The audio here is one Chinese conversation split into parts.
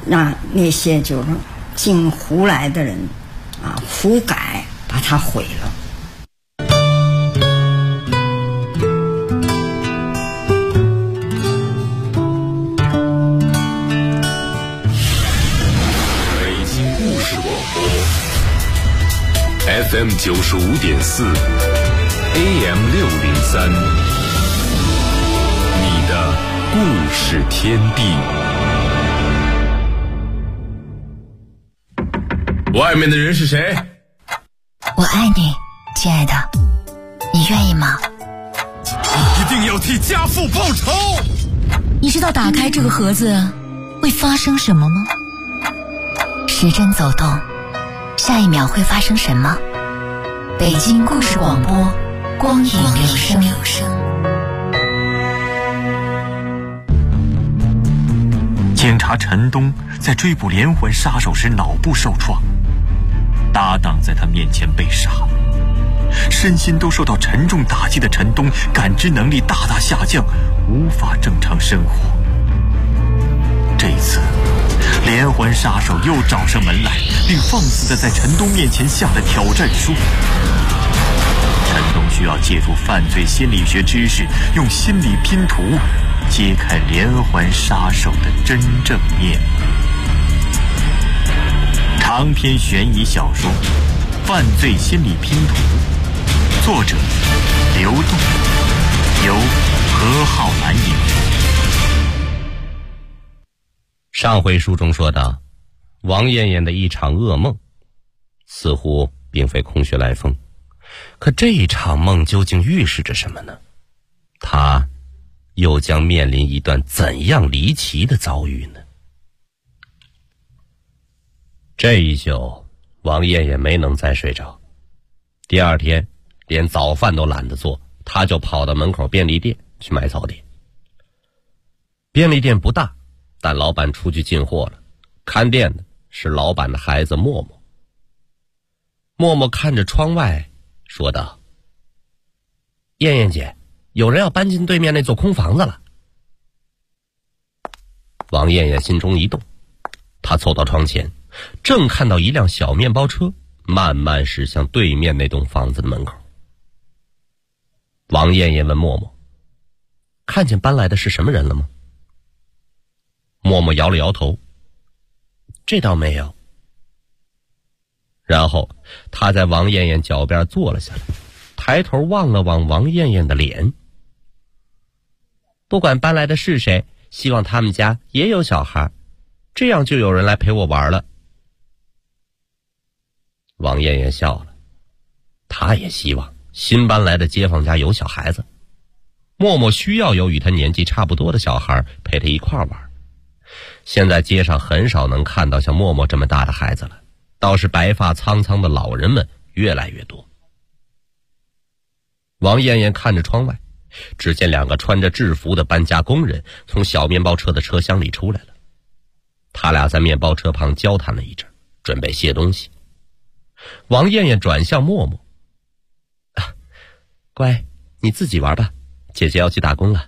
那些就是进胡来的人胡改，把它毁了。 北京故事广播 FM 95.4 AM 603，你的故事天地。外面的人是谁？ 我爱你，亲爱的，你愿意吗？ 你一定要替家父报仇！ 你知道打开这个盒子会发生什么吗？时针走动，下一秒会发生什么？北京故事广播，光影留声。 警察陈东在追捕连环杀手时脑部受创，搭档在他面前被杀，身心都受到沉重打击的陈东感知能力大大下降，无法正常生活。这一次连环杀手又找上门来，并放肆地在陈东面前下了挑战书。陈东需要借助犯罪心理学知识，用心理拼图揭开连环杀手的真正面目。长篇悬疑小说《犯罪心理拼图》，作者刘栋，由何浩南演播。 上回书中说到，王艳艳的一场噩梦似乎并非空穴来风，可这一场梦究竟预示着什么呢？她又将面临一段怎样离奇的遭遇呢？这一宿王艳艳没能再睡着，第二天连早饭都懒得做，她就跑到门口便利店去买早点。便利店不大，但老板出去进货了，看店的是老板的孩子默默。默默看着窗外说道：艳艳姐，有人要搬进对面那座空房子了。王艳艳心中一动，她凑到窗前，正看到一辆小面包车慢慢驶向对面那栋房子的门口。王艳艳问默默：看见搬来的是什么人了吗？默默摇了摇头：这倒没有。然后他在王艳艳脚边坐了下来，抬头望了望王艳艳的脸。不管搬来的是谁，希望他们家也有小孩，这样就有人来陪我玩了。王艳艳笑了，她也希望新搬来的街坊家有小孩子。默默需要有与他年纪差不多的小孩陪他一块玩。现在街上很少能看到像默默这么大的孩子了，倒是白发苍苍的老人们越来越多。王艳艳看着窗外，只见两个穿着制服的搬家工人从小面包车的车厢里出来了。他俩在面包车旁交谈了一阵，准备卸东西。王艳艳转向默默：乖，你自己玩吧，姐姐要去打工了。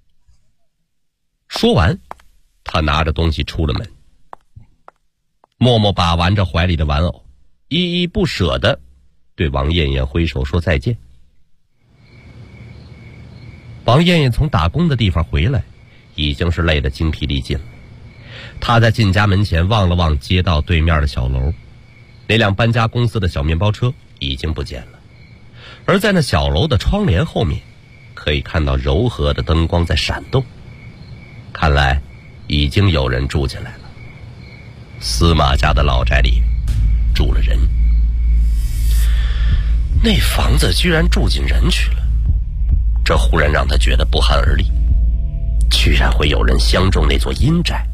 说完，他拿着东西出了门。默默把玩着怀里的玩偶，依依不舍地对王艳艳挥手说再见。王艳艳从打工的地方回来，已经是累得精疲力尽了。她在进家门前望了望街道对面的小楼，那辆搬家公司的小面包车已经不见了，而在那小楼的窗帘后面，可以看到柔和的灯光在闪动，看来已经有人住进来了。司马家的老宅里住了人，那房子居然住进人去了，这忽然让他觉得不寒而栗，居然会有人相中那座阴宅。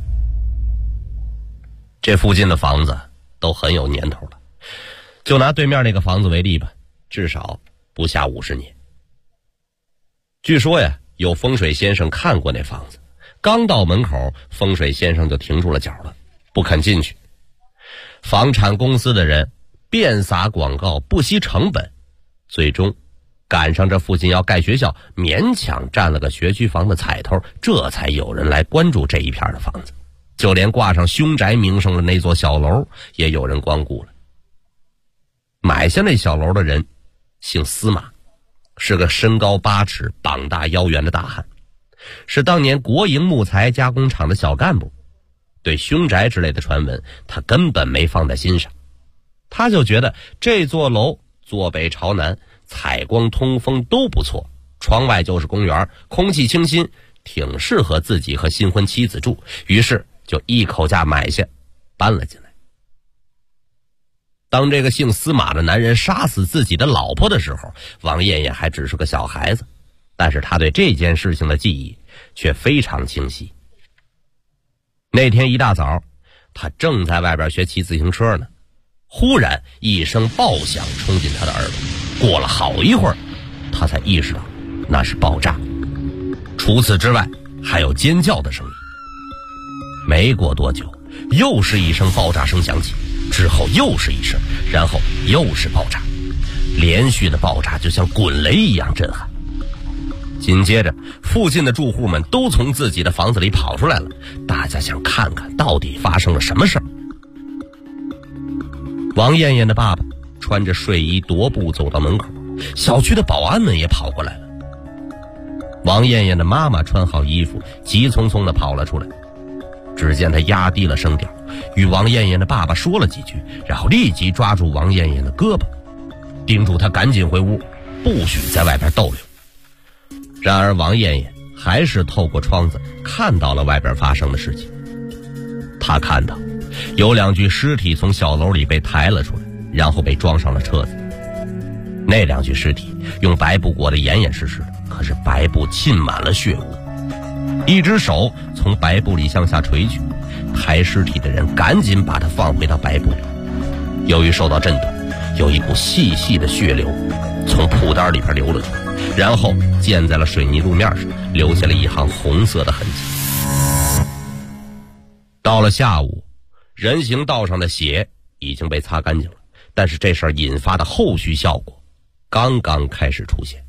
这附近的房子都很有年头了，就拿对面那个房子为例吧，至少不下50年。据说呀，有风水先生看过那房子，刚到门口，风水先生就停住了脚了，不肯进去。房产公司的人遍撒广告，不惜成本，最终赶上这附近要盖学校，勉强占了个学区房的彩头，这才有人来关注这一片的房子， 就连挂上凶宅名声的那座小楼也有人光顾了。买下那小楼的人姓司马，是个身高8尺、膀大腰圆的大汉，是当年国营木材加工厂的小干部。对凶宅之类的传闻他根本没放在心上，他就觉得这座楼坐北朝南，采光通风都不错，窗外就是公园，空气清新，挺适合自己和新婚妻子住，于是就一口价买下，搬了进来。当这个姓司马的男人杀死自己的老婆的时候，王艳艳还只是个小孩子，但是他对这件事情的记忆却非常清晰。那天一大早，他正在外边学骑自行车呢，忽然一声爆响冲进他的耳朵，过了好一会儿，他才意识到那是爆炸。除此之外，还有尖叫的声音。没过多久，又是一声爆炸声响起，之后又是一声，然后又是爆炸，连续的爆炸就像滚雷一样震撼。紧接着，附近的住户们都从自己的房子里跑出来了，大家想看看到底发生了什么事儿。王艳艳的爸爸穿着睡衣踱步走到门口，小区的保安们也跑过来了。王艳艳的妈妈穿好衣服，急匆匆地跑了出来。只见她压低了声调，与王艳艳的爸爸说了几句，然后立即抓住王艳艳的胳膊，叮嘱她赶紧回屋，不许在外边逗留。然而王艳艳还是透过窗子看到了外边发生的事情。她看到有2具尸体从小楼里被抬了出来，然后被装上了车子。那2具尸体用白布裹得严严实实的，可是白布浸满了血污，一只手从白布里向下垂去，抬尸体的人赶紧把它放回到白布里。由于受到震动，有一股细细的血流从铺单里边流了出来，然后溅在了水泥路面上，留下了一行红色的痕迹。到了下午，人行道上的血已经被擦干净了，但是这事儿引发的后续效果刚刚开始出现。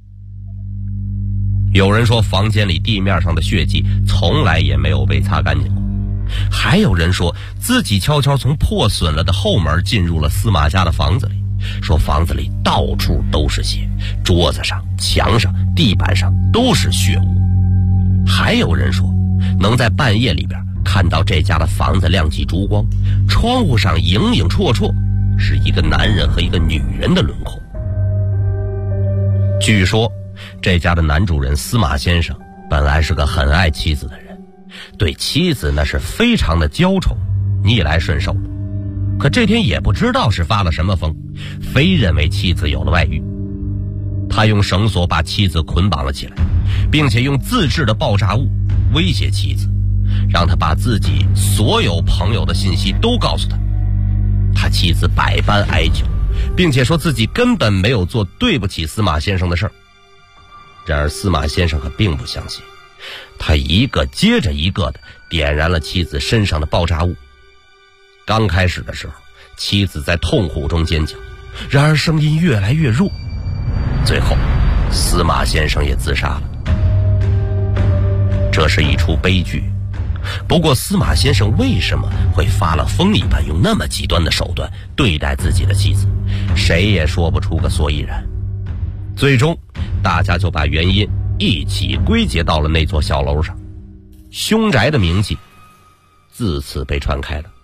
有人说房间里地面上的血迹从来也没有被擦干净过，还有人说自己悄悄从破损了的后门进入了司马家的房子里，说房子里到处都是血，桌子上、墙上、地板上都是血污。还有人说能在半夜里边看到这家的房子亮起烛光，窗户上影影绰绰是一个男人和一个女人的轮廓。据说这家的男主人司马先生本来是个很爱妻子的人，对妻子那是非常的娇宠，逆来顺受。可这天也不知道是发了什么疯，非认为妻子有了外遇。他用绳索把妻子捆绑了起来，并且用自制的爆炸物威胁妻子，让他把自己所有朋友的信息都告诉他。他妻子百般哀求，并且说自己根本没有做对不起司马先生的事儿。然而司马先生可并不相信，他一个接着一个的点燃了妻子身上的爆炸物。刚开始的时候，妻子在痛苦中尖叫，然而声音越来越弱，最后司马先生也自杀了。这是一出悲剧，不过司马先生为什么会发了疯一般用那么极端的手段对待自己的妻子，谁也说不出个所以然。最终大家就把原因一起归结到了那座小楼上，凶宅的名气自此被传开了。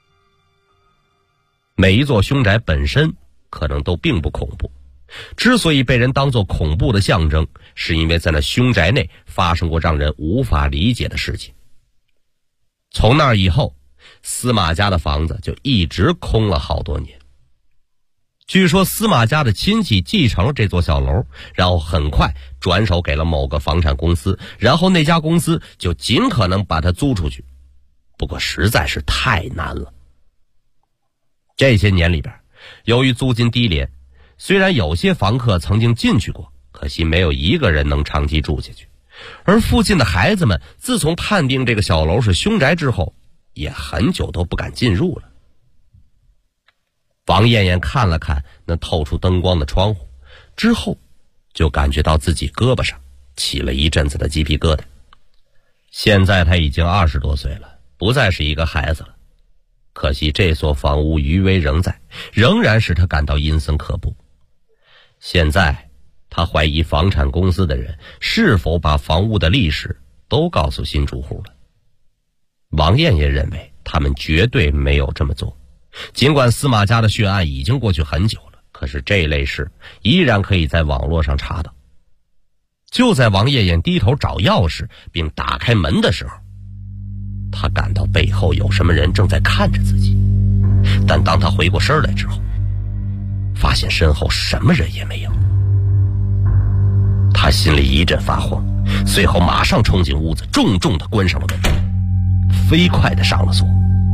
每一座凶宅本身可能都并不恐怖，之所以被人当作恐怖的象征，是因为在那凶宅内发生过让人无法理解的事情。从那以后，司马家的房子就一直空了好多年。据说司马家的亲戚继承了这座小楼，然后很快转手给了某个房产公司，然后那家公司就尽可能把它租出去，不过实在是太难了。这些年里边，由于租金低廉，虽然有些房客曾经进去过，可惜没有一个人能长期住下去。而附近的孩子们自从判定这个小楼是凶宅之后，也很久都不敢进入了。王艳艳看了看那透出灯光的窗户，之后就感觉到自己胳膊上起了一阵子的鸡皮疙瘩。现在她已经20多岁了， 不再是一个孩子了。可惜这所房屋余威仍在，仍然使他感到阴森可怖。现在他怀疑房产公司的人是否把房屋的历史都告诉新住户了。王艳也认为他们绝对没有这么做，尽管司马家的血案已经过去很久了，可是这类事依然可以在网络上查到。就在王艳艳低头找钥匙并打开门的时候，他感到背后有什么人正在看着自己，但当他回过身来之后，发现身后什么人也没有。他心里一阵发慌，随后马上冲进屋子，重重地关上了门，飞快地上了锁。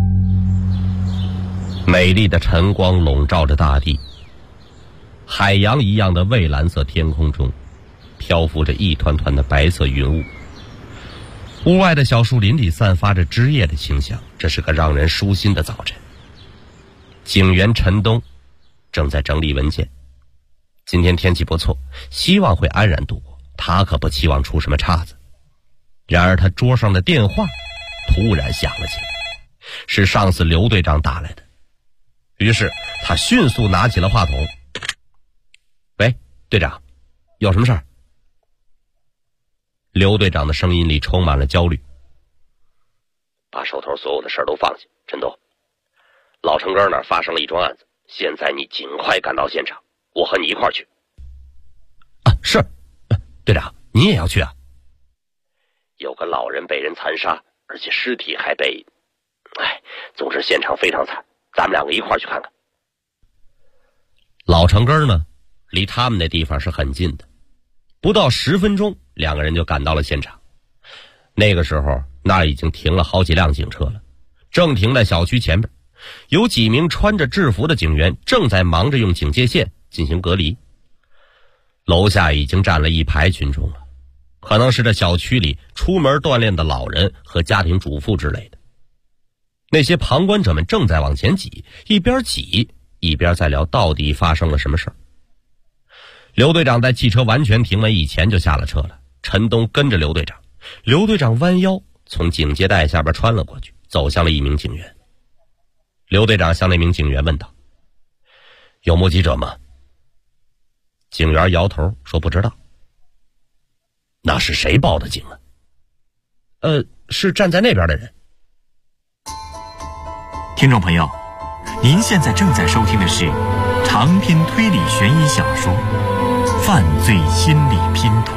美丽的晨光笼罩着大地，海洋一样的蔚蓝色天空中漂浮着一团团的白色云雾。屋外的小树林里散发着枝叶的清香，这是个让人舒心的早晨。警员陈东正在整理文件，今天天气不错，希望会安然度过，他可不期望出什么岔子。然而他桌上的电话突然响了起来，是上司刘队长打来的。于是他迅速拿起了话筒。喂，队长，有什么事儿？刘队长的声音里充满了焦虑。把手头所有的事儿都放下，陈东，老城根那儿发生了一桩案子，现在你尽快赶到现场，我和你一块儿去。啊，是，队长，你也要去啊？有个老人被人残杀，而且尸体还被……总之现场非常惨，咱们两个一块儿去看看。老城根呢，离他们那地方是很近的，不到10分钟，两个人就赶到了现场。那个时候那已经停了好几辆警车了，正停在小区前边，有几名穿着制服的警员正在忙着用警戒线进行隔离。楼下已经站了一排群众了，可能是这小区里出门锻炼的老人和家庭主妇之类的。那些旁观者们正在往前挤，一边挤一边在聊到底发生了什么事儿。刘队长在汽车完全停稳以前就下了车了，陈东跟着刘队长。刘队长弯腰从警戒带下边穿了过去，走向了一名警员。刘队长向那名警员问道：有目击者吗？警员摇头说不知道。那是谁报的警啊？是站在那边的人。 听众朋友，您现在正在收听的是长篇推理悬疑小说《犯罪心理拼图》。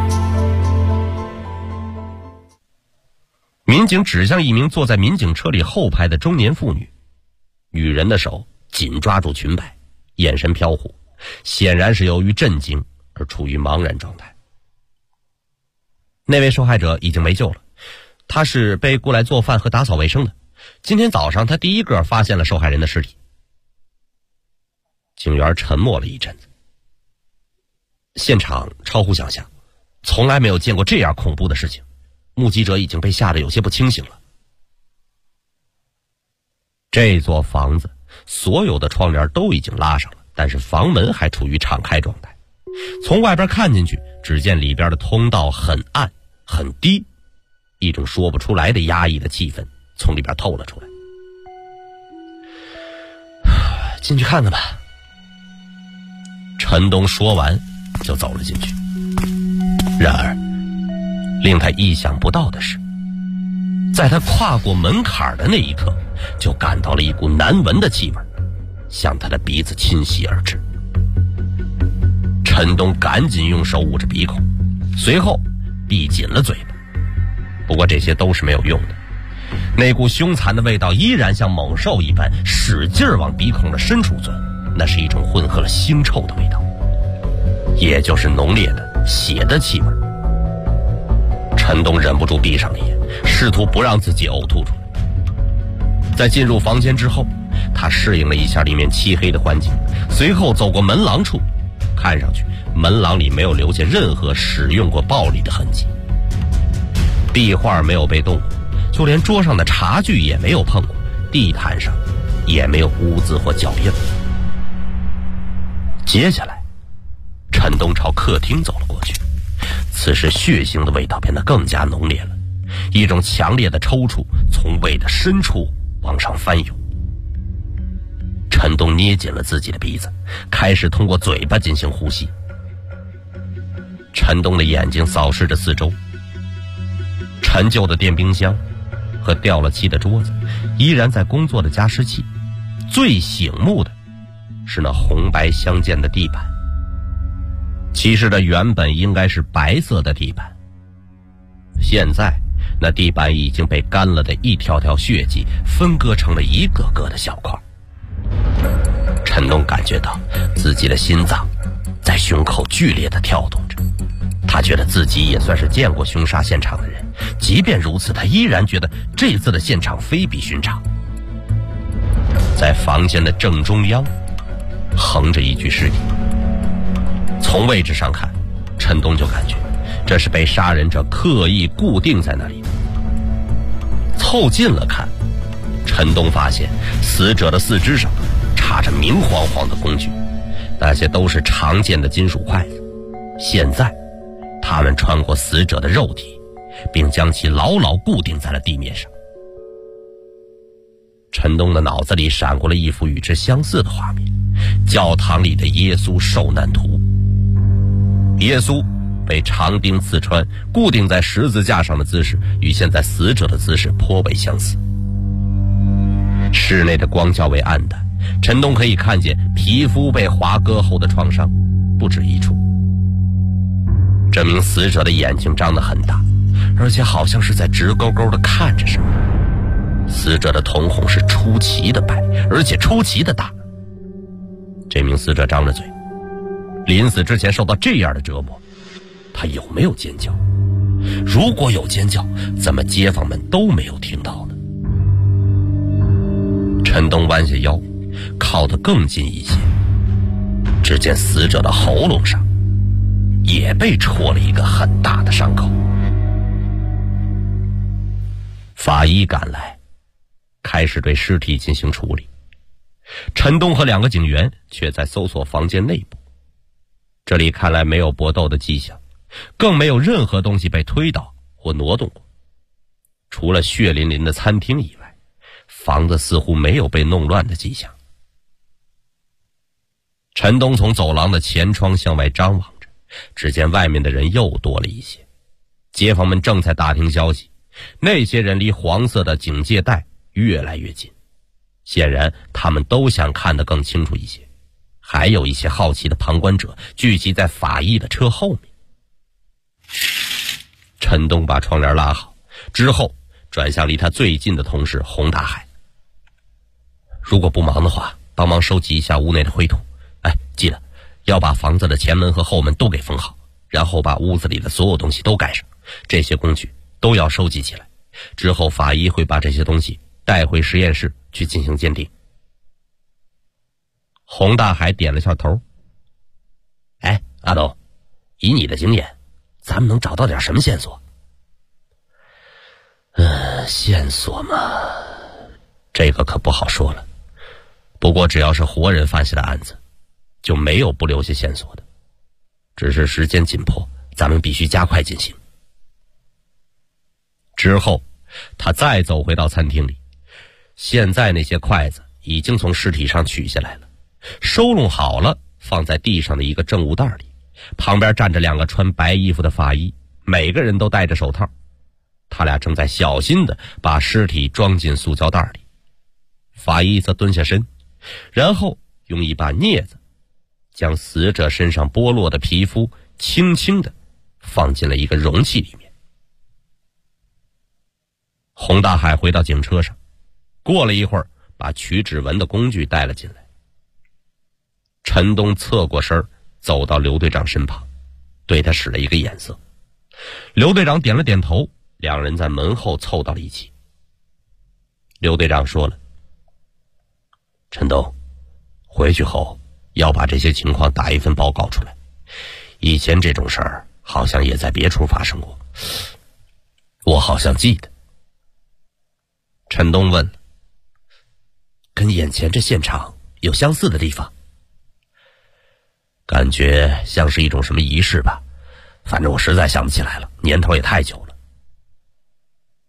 民警指向一名坐在民警车里后排的中年妇女，女人的手紧抓住裙摆，眼神飘忽，显然是由于震惊而处于茫然状态。那位受害者已经没救了，他是被雇来做饭和打扫卫生的。今天早上他第一个发现了受害人的尸体。警员沉默了一阵子。现场超乎想象，从来没有见过这样恐怖的事情，目击者已经被吓得有些不清醒了。这座房子所有的窗帘都已经拉上了，但是房门还处于敞开状态。从外边看进去，只见里边的通道很暗很低，一种说不出来的压抑的气氛从里边透了出来。进去看看吧。陈东说完就走了进去。然而令他意想不到的是，在他跨过门槛的那一刻，就感到了一股难闻的气味向他的鼻子侵袭而至。陈东赶紧用手捂着鼻孔，随后闭紧了嘴巴。不过这些都是没有用的，那股凶残的味道依然像猛兽一般使劲往鼻孔的深处钻，那是一种混合了腥臭的味道，也就是浓烈的血的气味。陈东忍不住闭上了眼，试图不让自己呕吐出来。在进入房间之后，他适应了一下里面漆黑的环境，随后走过门廊处，看上去门廊里没有留下任何使用过暴力的痕迹，壁画没有被动过，就连桌上的茶具也没有碰过，地毯上也没有污渍或脚印。接下来陈东朝客厅走了过去，此时血腥的味道变得更加浓烈了， 一种强烈的抽搐从胃的深处往上翻涌。陈东捏紧了自己的鼻子，开始通过嘴巴进行呼吸。陈东的眼睛扫视着四周，陈旧的电冰箱和掉了漆的桌子，依然在工作的加湿器，最醒目的是那红白相间的地板。其实这原本应该是白色的地板，现在那地板已经被干了的一条条血迹分割成了一个个的小块。陈东感觉到自己的心脏在胸口剧烈地跳动着，他觉得自己也算是见过凶杀现场的人，即便如此，他依然觉得这次的现场非比寻常。在房间的正中央横着一具尸体，从位置上看，陈东就感觉这是被杀人者刻意固定在那里的。凑近了看，陈东发现死者的四肢上插着明晃晃的工具，那些都是常见的金属筷子，现在他们穿过死者的肉体，并将其牢牢固定在了地面上。陈东的脑子里闪过了一幅与之相似的画面，教堂里的耶稣受难图。耶稣被长钉刺穿，固定在十字架上的姿势与现在死者的姿势颇为相似。室内的光较为暗淡，陈东可以看见皮肤被划割后的创伤不止一处。这名死者的眼睛张得很大，而且好像是在直勾勾地看着什么。死者的瞳孔是出奇的白，而且出奇的大。这名死者张着嘴，临死之前受到这样的折磨，他有没有尖叫？如果有尖叫，怎么街坊们都没有听到呢？陈东弯下腰，靠得更近一些，只见死者的喉咙上也被戳了一个很大的伤口。法医赶来，开始对尸体进行处理。陈东和2个警员却在搜索房间内部，这里看来没有搏斗的迹象，更没有任何东西被推倒或挪动过。除了血淋淋的餐厅以外，房子似乎没有被弄乱的迹象。陈东从走廊的前窗向外张望着，只见外面的人又多了一些。街坊们正在打听消息，那些人离黄色的警戒带越来越近，显然他们都想看得更清楚一些。还有一些好奇的旁观者聚集在法医的车后面。陈东把窗帘拉好之后，转向离他最近的同事洪大海。如果不忙的话，帮忙收集一下屋内的灰土。记得要把房子的前门和后门都给封好，然后把屋子里的所有东西都盖上，这些工具都要收集起来。之后法医会把这些东西带回实验室去进行鉴定。洪大海点了下头。阿东，以你的经验，咱们能找到点什么线索？线索嘛，这个可不好说了。不过只要是活人犯下的案子，就没有不留下线索的，只是时间紧迫，咱们必须加快进行。之后他再走回到餐厅里，现在那些筷子已经从尸体上取下来了，收拢好了，放在地上的一个证物袋里。旁边站着2个穿白衣服的法医，每个人都戴着手套，他俩正在小心地把尸体装进塑胶袋里。法医则蹲下身，然后用一把镊子将死者身上剥落的皮肤轻轻地放进了一个容器里面。洪大海回到警车上，过了一会儿把取指纹的工具带了进来。陈东侧过身走到刘队长身旁，对他使了一个眼色。刘队长点了点头，2人在门后凑到了一起。刘队长说了，陈东，回去后要把这些情况打一份报告出来，以前这种事儿好像也在别处发生过，我好像记得。陈东问了，跟眼前这现场有相似的地方？感觉像是一种什么仪式吧，反正我实在想不起来了，年头也太久了。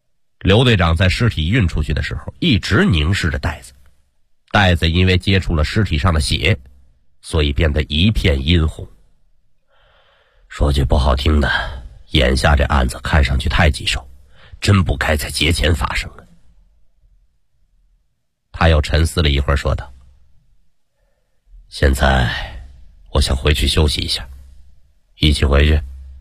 刘队长在尸体运出去的时候一直凝视着袋子，袋子因为接触了尸体上的血，所以变得一片殷红。说句不好听的，眼下这案子看上去太棘手，真不该在节前发生啊。他又沉思了一会儿，说道：现在我想回去休息一下，一起回去。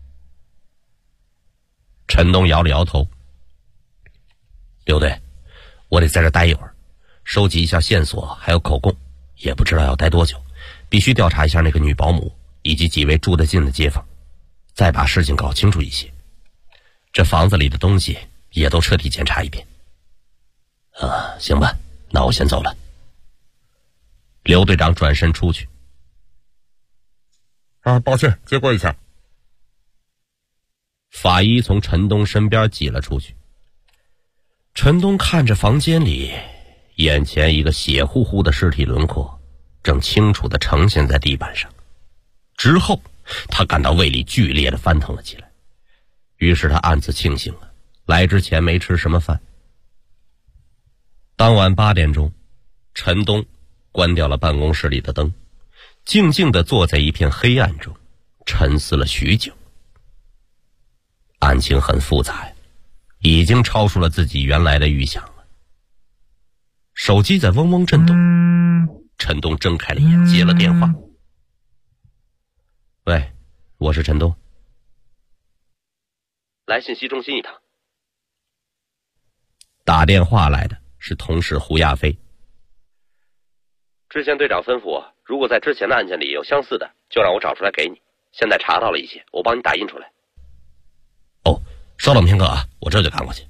陈东摇了摇头：刘队，我得在这待一会儿，收集一下线索还有口供，也不知道要待多久，必须调查一下那个女保姆以及几位住得近的街坊，再把事情搞清楚一些。这房子里的东西也都彻底检查一遍。行吧，那我先走了。刘队长转身出去。 抱歉，接过一下。 法医从陈东身边挤了出去。陈东看着房间里，眼前一个血乎乎的尸体轮廓正清楚地呈现在地板上。之后他感到胃里剧烈地翻腾了起来，于是他暗自庆幸了，来之前没吃什么饭。当晚8点钟，陈东关掉了办公室里的灯，静静地坐在一片黑暗中，沉思了许久。案情很复杂呀，已经超出了自己原来的预想了。手机在嗡嗡震动，陈东睁开了眼，接了电话。喂，我是陈东。来信息中心一趟。打电话来的是同事胡亚飞。之前队长吩咐我，如果在之前的案件里有相似的，就让我找出来给你。现在查到了一些，我帮你打印出来。稍等片刻啊，我这就赶过去。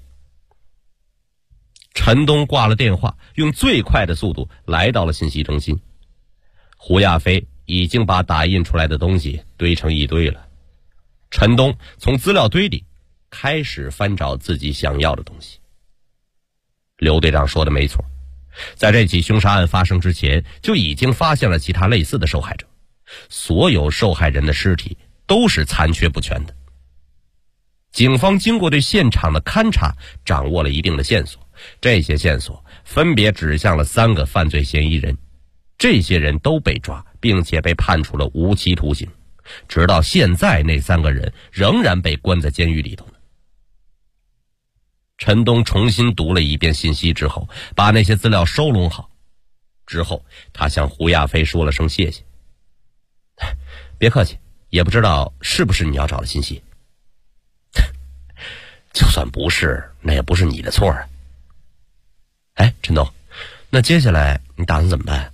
陈东挂了电话，用最快的速度来到了信息中心。胡亚飞已经把打印出来的东西堆成一堆了。陈东从资料堆里开始翻找自己想要的东西。刘队长说的没错，在这起凶杀案发生之前，就已经发现了其他类似的受害者，所有受害人的尸体都是残缺不全的。警方经过对现场的勘查，掌握了一定的线索，这些线索分别指向了3个犯罪嫌疑人，这些人都被抓，并且被判处了无期徒刑，直到现在那3个人仍然被关在监狱里头呢。陈东重新读了一遍信息之后，把那些资料收拢好，之后他向胡亚飞说了声谢谢。别客气，也不知道是不是你要找的信息。就算不是，那也不是你的错啊。陈东，那接下来你打算怎么办？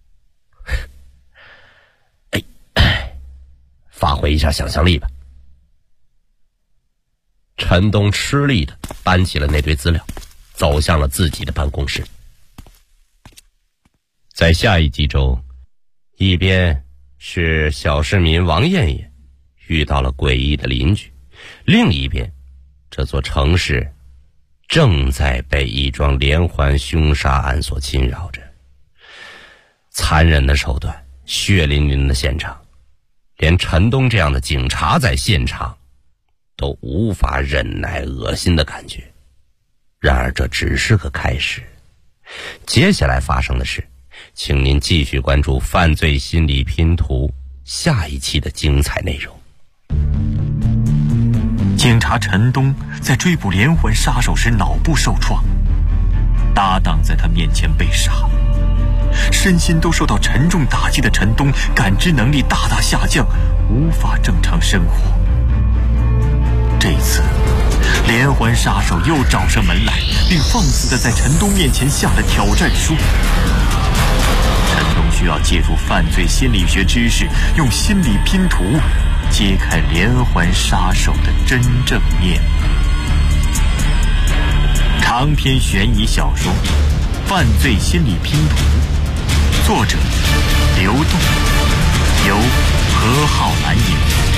发挥一下想象力吧。陈东吃力的搬起了那堆资料，走向了自己的办公室。在下一集中，一边是小市民王艳艳遇到了诡异的邻居，另一边这座城市正在被一桩连环凶杀案所侵扰着。残忍的手段，血淋淋的现场，连陈东这样的警察在现场都无法忍耐恶心的感觉。然而这只是个开始，接下来发生的事，请您继续关注《犯罪心理拼图》下一期的精彩内容。 警察陈东在追捕连环杀手时脑部受创，搭档在他面前被杀，身心都受到沉重打击的陈东感知能力大大下降，无法正常生活。这次连环杀手又找上门来，并放肆地在陈东面前下了挑战书。陈东需要借助犯罪心理学知识，用心理拼图揭开连环杀手的真正面目。长篇悬疑小说《犯罪心理拼图》，作者刘栋，由何浩然演播。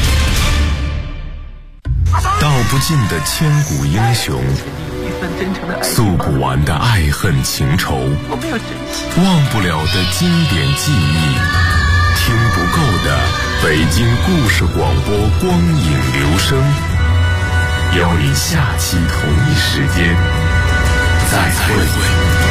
道不尽的千古英雄，诉不完的爱恨情仇，忘不了的经典记忆，听不够的北京故事广播光影留声，邀您下期同一时间再会。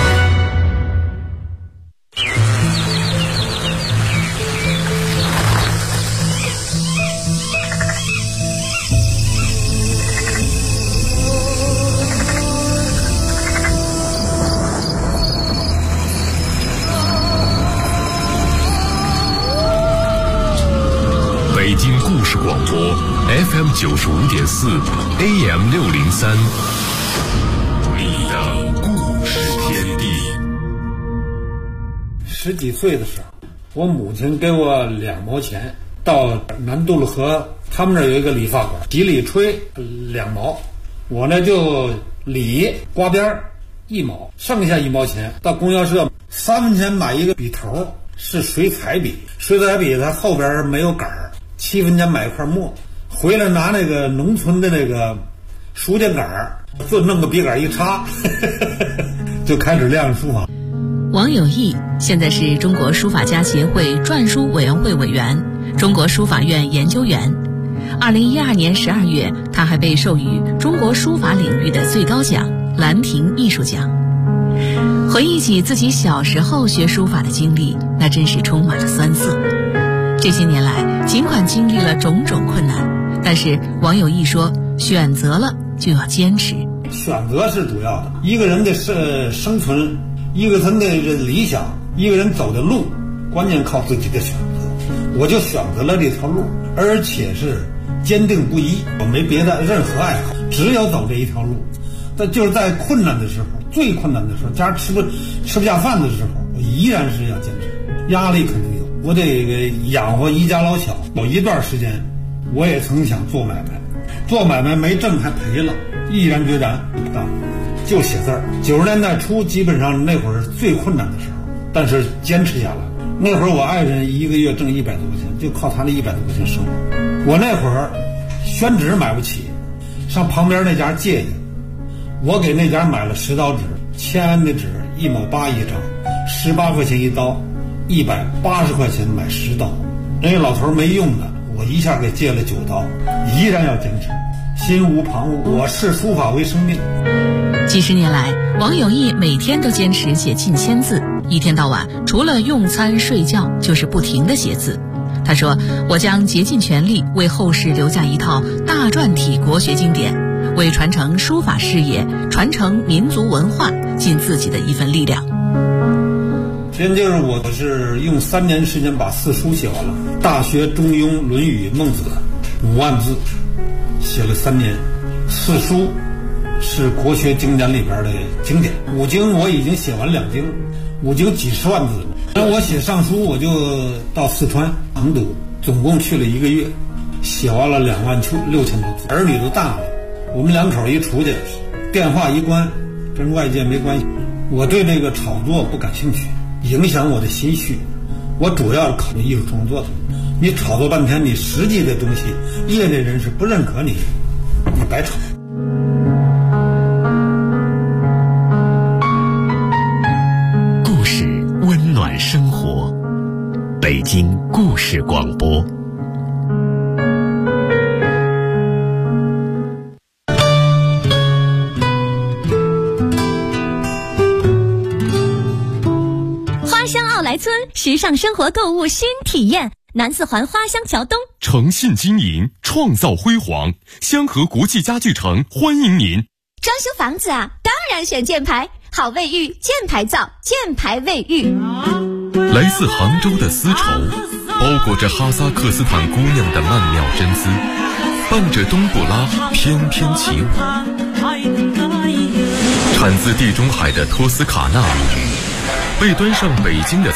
北京故事广播 FM 95.4 AM 603，你的故事天地。 10几岁的时候，我母亲给我2毛钱，到南渡路河，他们那儿有一个理发馆，洗理吹2毛，我呢就理刮边1毛，剩下1毛钱到供销社3分钱买一个笔头，是水彩笔，水彩笔它后边没有杆儿，7分钱买一块墨，回来拿那个农村的那个书架杆，就弄个笔杆一插，就开始练书法。 王有义现在是中国书法家协会篆书委员会委员、中国书法院研究员。2012年12月，他还被授予中国书法领域的最高奖兰亭艺术奖。回忆起自己小时候学书法的经历，那真是充满了酸涩。这些年来，尽管经历了种种困难，但是王有义说，选择了就要坚持。 选择是主要的，一个人的生存，一个人的理想，一个人走的路，关键靠自己的选择。我就选择了这条路，而且是坚定不移，我没别的任何爱好，只有走这一条路。但就是在困难的时候，最困难的时候，家吃不下饭的时候，我依然是要坚持。压力肯定有，我得养活一家老小。有一段时间，我也曾想做买卖，做买卖没挣还赔了，毅然决然不干，就写字儿。90年代初，基本上那会儿是最困难的时候，但是坚持下来。那会儿我爱人一个月挣100多块钱，就靠他那100多块钱生活。我那会儿宣纸买不起，上旁边那家借去，我给那家买了10刀纸，签安的纸1毛8一张，18块钱一刀，180块钱买10刀。那个老头没用的，我一下给借了9刀，依然要坚持，心无旁骛。我视书法为生命。 几十年来，王有义每天都坚持写近1000字，一天到晚除了用餐睡觉就是不停地写字。他说，我将竭尽全力为后世留下一套大篆体国学经典，为传承书法事业、传承民族文化尽自己的一份力量。 现在就是我是用3年时间把4书写完了，《大学》《中庸》《论语》《孟子》5万字，写了3年。4书是国学经典里边的经典，5经我已经写完2经，5经几十万字。那我写上书，我就到四川成都，总共去了1个月，写完了26000多字。儿女都大了，我们2口一出去，电话一关，跟外界没关系。我对这个炒作不感兴趣，影响我的心绪。我主要是考虑艺术创作的。你炒作半天，你实际的东西，业内人士不认可你，你白炒。 故事温暖生活，北京故事广播。 村时尚生活购物新体验，南四环花乡桥东， 诚信经营，创造辉煌，香河国际家具城欢迎您。 装修房子啊，当然选箭牌，好卫浴，箭牌造，箭牌卫浴。 来自杭州的丝绸，包裹着哈萨克斯坦姑娘的曼妙真姿，伴着冬不拉翩翩起舞。产自地中海的托斯卡纳米，被端上北京的